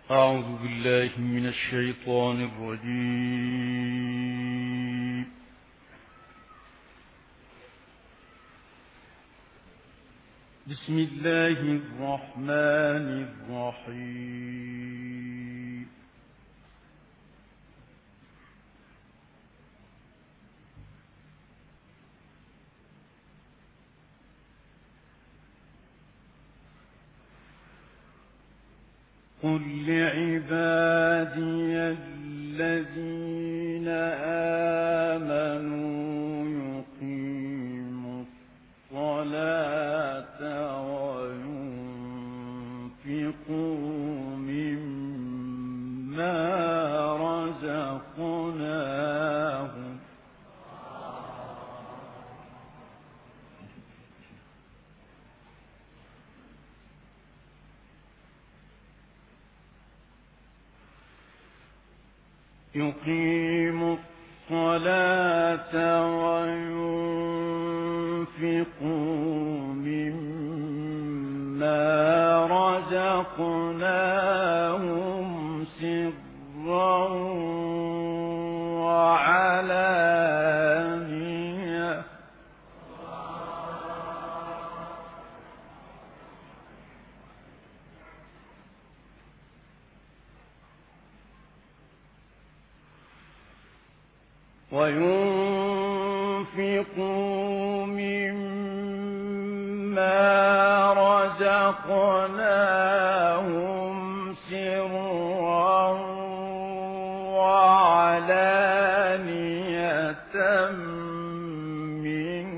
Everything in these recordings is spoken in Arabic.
أعوذ بالله من الشيطان الرجيم. بسم الله الرحمن الرحيم. قل لعبادي الذين آمنوا يقيموا الصلاة وينفقوا مما رزقناهم سرا وعلانية وينفقوا مما رزقناهم سرا وعلانية من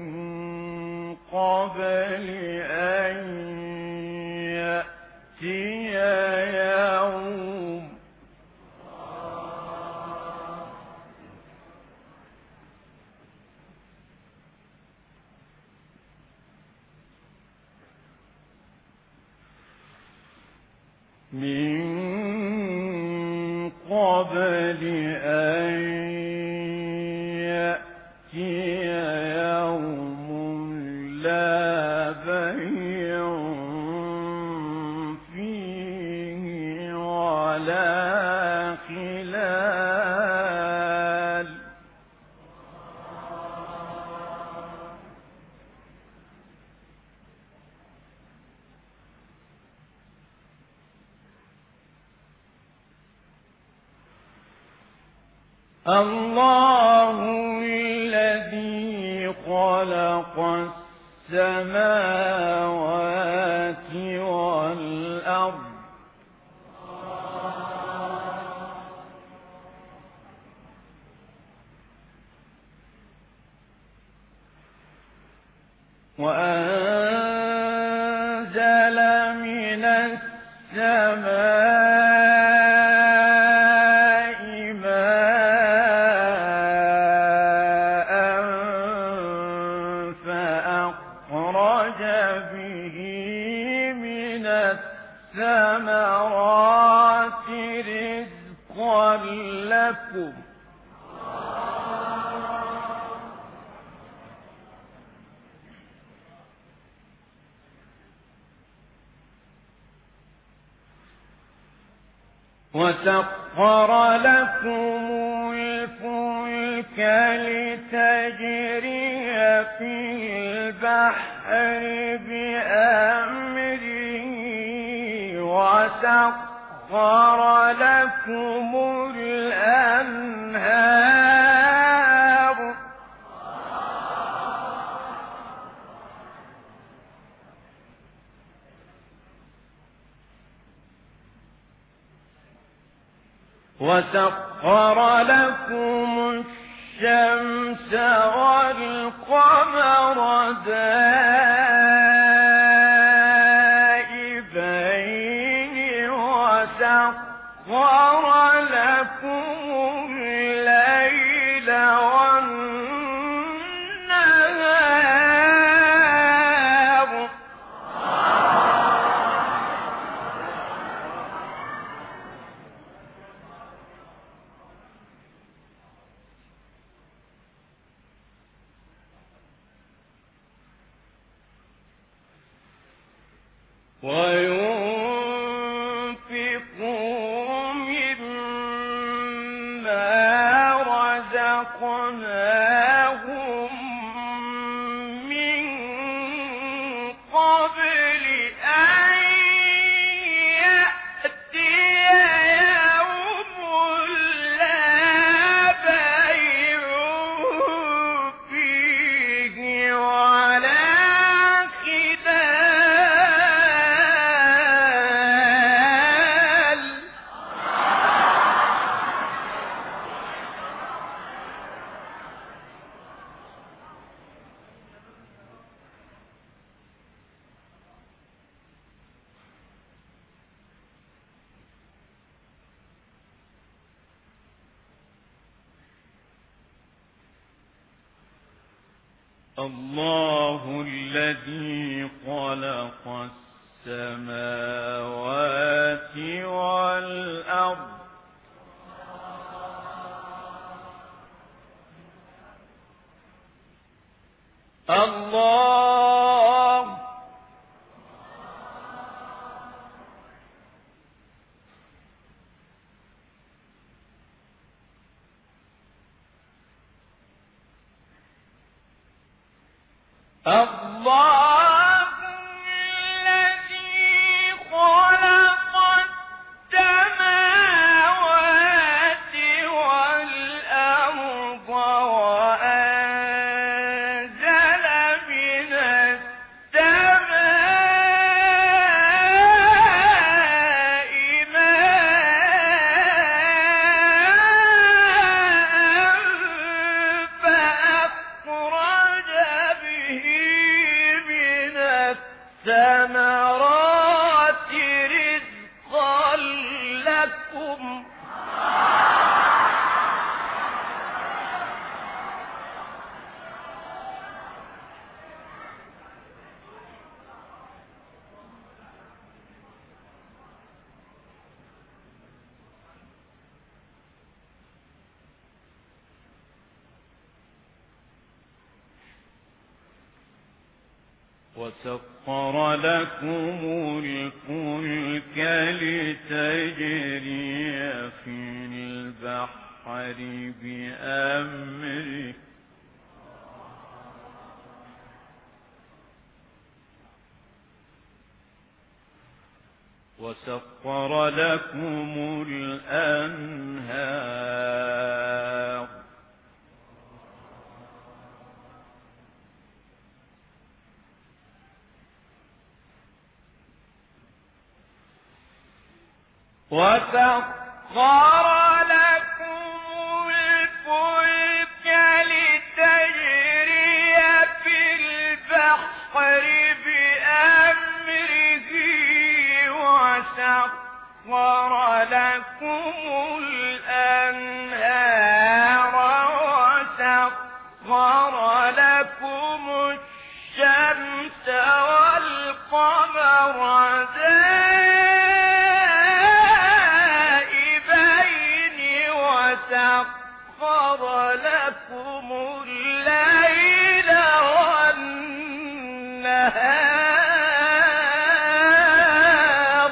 قبل أن يأتي يوم لا بيع فيه ولا خلال الله الذي خلق السماوات والأرض وأنزل من السماء ماء فأخرج به من الثمرات رزقا لكم وسخر لكم الفلك لتجري في البحر بأمره وسخر لكم الأنهار وسخر لكم الشمس والقمر دائبين وسخر لكم الليل والنهار وينفقون الله الذي خلق السماوات والأرض الله الله الذي خلق السماوات والأرض وأنزل من السماء ماء فأخرج به من الثمرات رزقا لكم وسخر لكم الفلك لتجري في البحر بأمره وسخر لكم الأنهار وسخر لكم الفلك لتجري في البحر بأمره وسخر لكم الأنهار وسخر لكم الشمس والقمر دائبين وسخر لكم الليل والنهار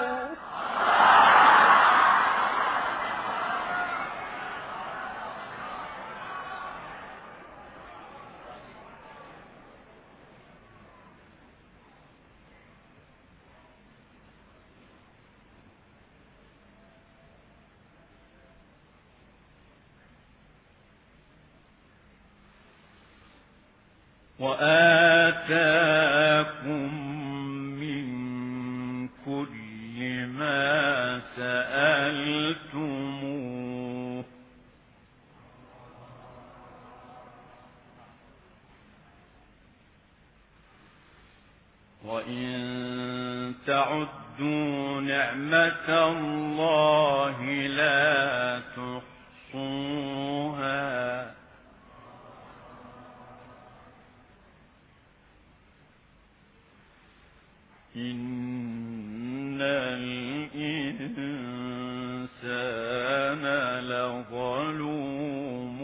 وآتاكم من كل ما سألتموه وإن تعدوا نعمة الله لا تحصوها إن الإنسان لظلوم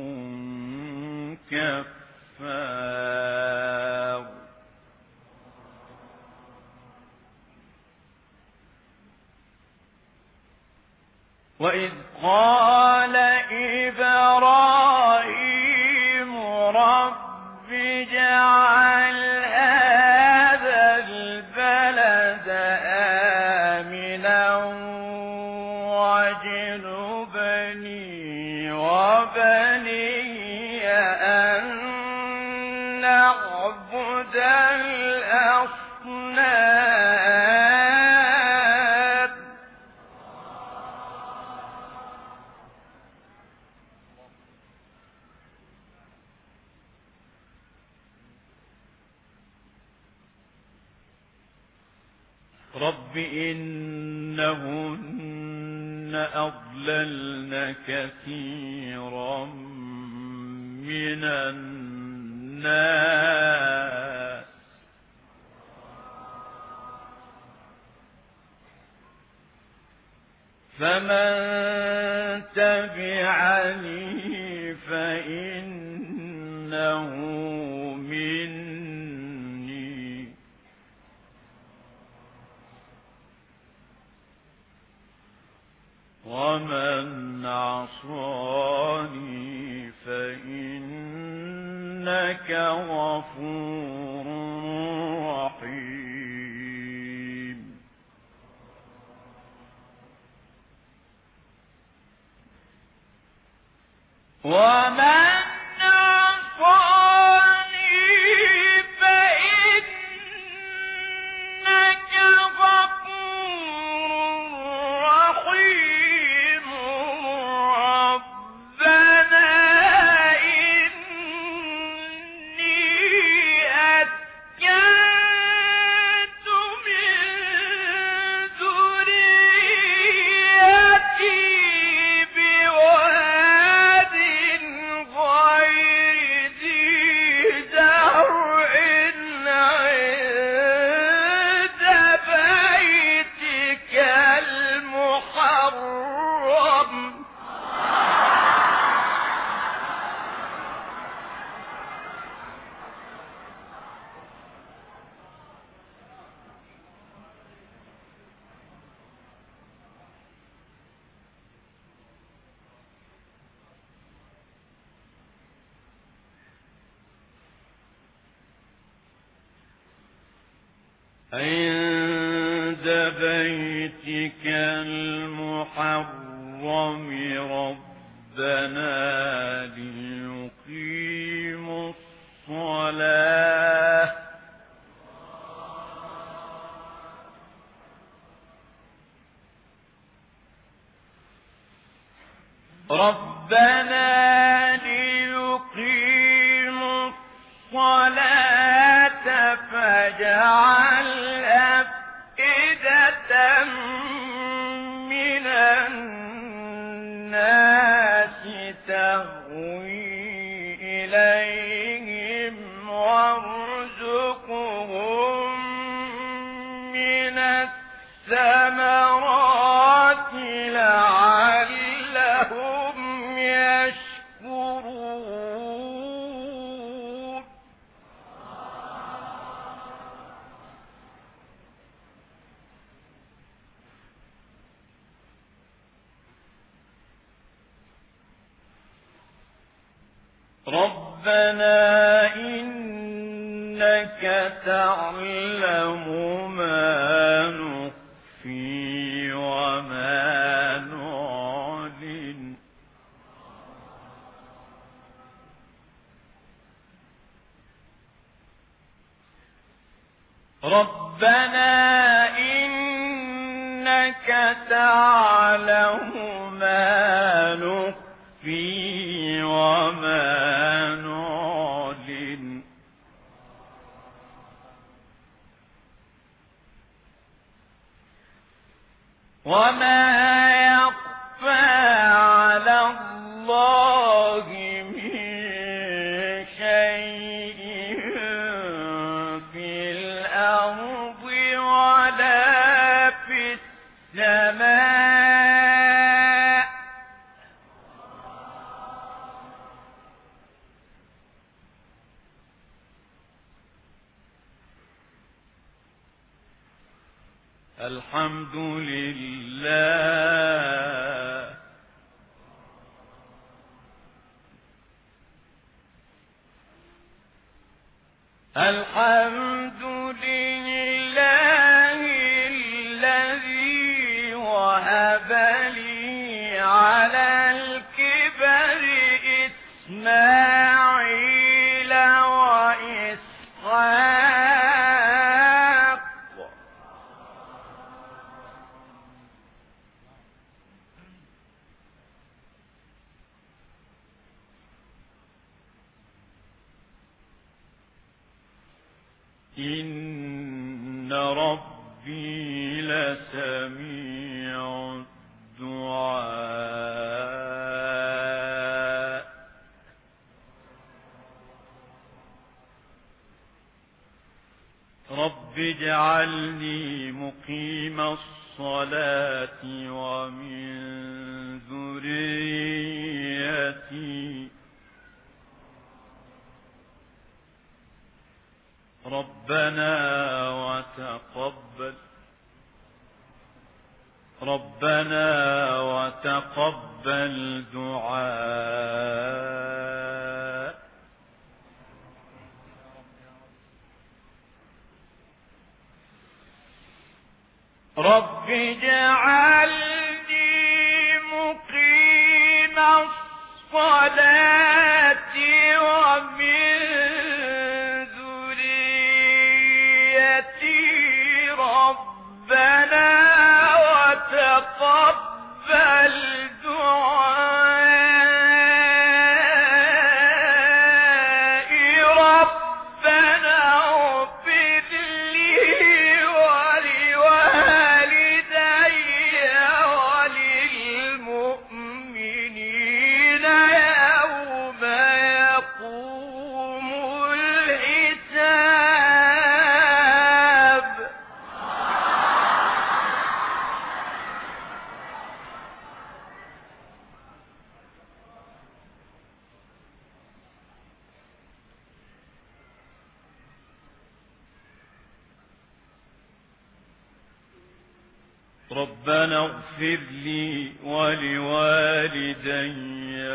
كفار وإذ قال إبراهيم رب اجعل هذا البلد آمنا واجنبني وبني أن نعبد الأصنام رب إنهن أضللن كثيرا من الناس الناس فمن تبعني فإنه مني ومن عصاني فإنك غفور رحيم ومن عصاني فإنك غفور رحيم ربنا إني أسكنت من ذريتي بواد غير ذي زرع عند بيتك المحرم عند بيتك المحرم ربنا ليقيموا الصلاة فاجعل أفئدة من الناس تهوي إليهم وارزقهم من الثمرات لعلهم يشكرون ربنا إنك تعلم ما نخفي وما نعلن ربنا إنك تعلم ما نخفي وما نعلن وما يخفى على الله من شيء في الأرض ولا في السماء الحمد لله الحمد لله الذي وهب لي على الكبر إسماعيل وإسحاق إن ربي لسميع الدعاء اجعلني مقيم الصلاة ومن ذريتي ربنا وتقبل دعاء. رب اجعلني مقيم الصلاة ومن ذريتي ربنا وتقبل دعائي. ربنا اغفر لي ولوالدي وللمؤمنين يوم يقوم الحساب. ربنا اغفر لي ولوالدي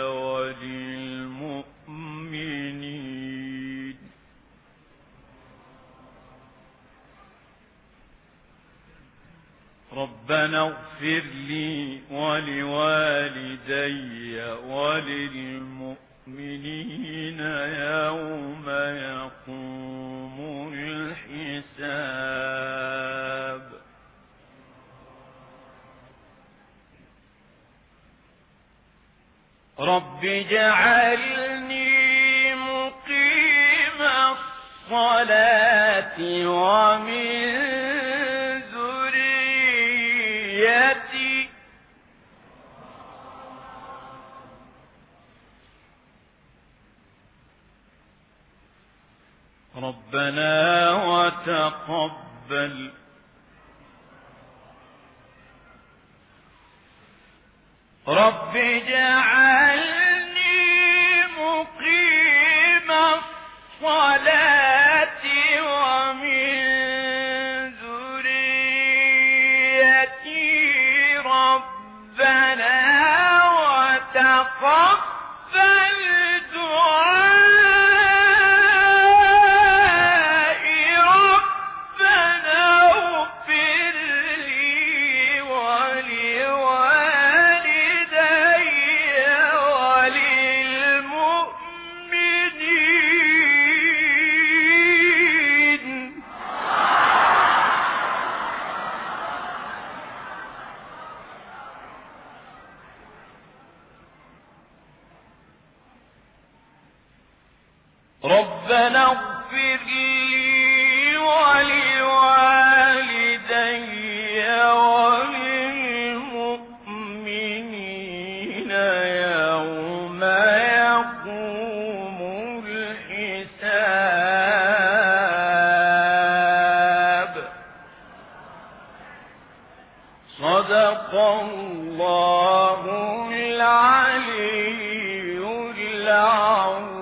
وللمؤمنين. ربنا اغفر لي ولوالدي وللمؤمنين يوم يقوم الحساب. رب اجعلني مقيم الصلاة ومن ذريتي ربنا وتقبل رب اجعلني مقيم الصلاة ومن ذريتي ربنا وتقبل دعائي. ربنا اغفر لي ولوالدي وللمؤمنين. ربنا اغفر لي ولوالدي وللمؤمنين يوم يقوم الحساب. صدق الله العلي العظيم.